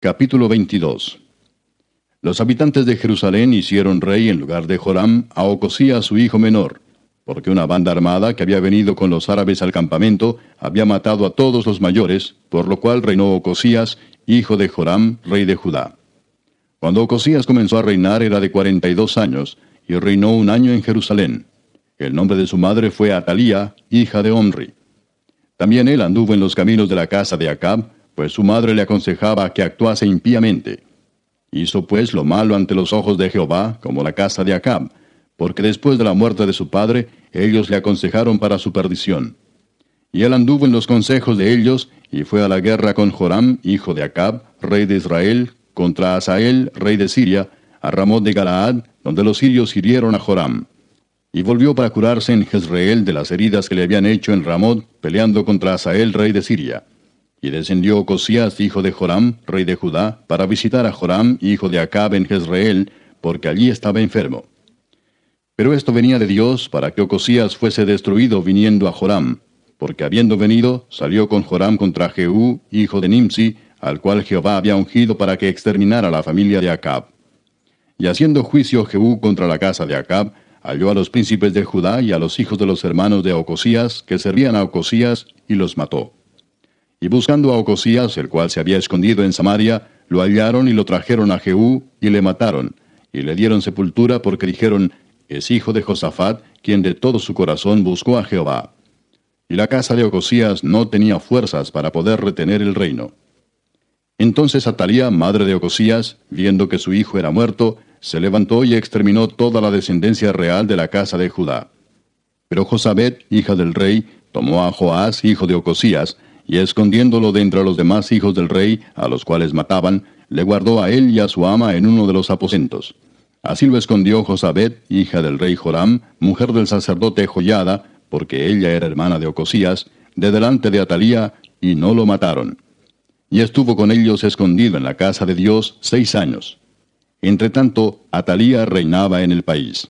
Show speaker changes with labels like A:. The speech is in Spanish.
A: Capítulo 22. Los habitantes de Jerusalén hicieron rey en lugar de Joram a Ocosías su hijo menor, porque una banda armada que había venido con los árabes al campamento había matado a todos los mayores, por lo cual reinó Ocosías, hijo de Joram, rey de Judá. Cuando Ocosías comenzó a reinar era de 42 años, y reinó un año en Jerusalén. El nombre de su madre fue Atalía, hija de Omri. También él anduvo en los caminos de la casa de Acab, pues su madre le aconsejaba que actuase impíamente. Hizo pues lo malo ante los ojos de Jehová, como la casa de Acab, porque después de la muerte de su padre, ellos le aconsejaron para su perdición. Y él anduvo en los consejos de ellos, y fue a la guerra con Joram, hijo de Acab, rey de Israel, contra Hazael, rey de Siria, a Ramot de Galaad, donde los sirios hirieron a Joram. Y volvió para curarse en Jezreel de las heridas que le habían hecho en Ramot, peleando contra Hazael, rey de Siria. Y descendió Ocosías, hijo de Joram, rey de Judá, para visitar a Joram, hijo de Acab, en Jezreel, porque allí estaba enfermo. Pero esto venía de Dios, para que Ocosías fuese destruido viniendo a Joram, porque habiendo venido, salió con Joram contra Jehú, hijo de Nimsi, al cual Jehová había ungido para que exterminara la familia de Acab. Y haciendo juicio Jehú contra la casa de Acab, halló a los príncipes de Judá y a los hijos de los hermanos de Ocosías, que servían a Ocosías, y los mató. Y buscando a Ocosías, el cual se había escondido en Samaria, lo hallaron y lo trajeron a Jehú, y le mataron, y le dieron sepultura porque dijeron, es hijo de Josafat, quien de todo su corazón buscó a Jehová. Y la casa de Ocosías no tenía fuerzas para poder retener el reino. Entonces Atalía, madre de Ocosías, viendo que su hijo era muerto, se levantó y exterminó toda la descendencia real de la casa de Judá. Pero Josabet, hija del rey, tomó a Joás, hijo de Ocosías, y escondiéndolo de entre los demás hijos del rey, a los cuales mataban, le guardó a él y a su ama en uno de los aposentos. Así lo escondió Josabet, hija del rey Joram, mujer del sacerdote Joiada, porque ella era hermana de Ocosías, de delante de Atalía, y no lo mataron. Y estuvo con ellos escondido en la casa de Dios 6 años. Entretanto, Atalía reinaba en el país.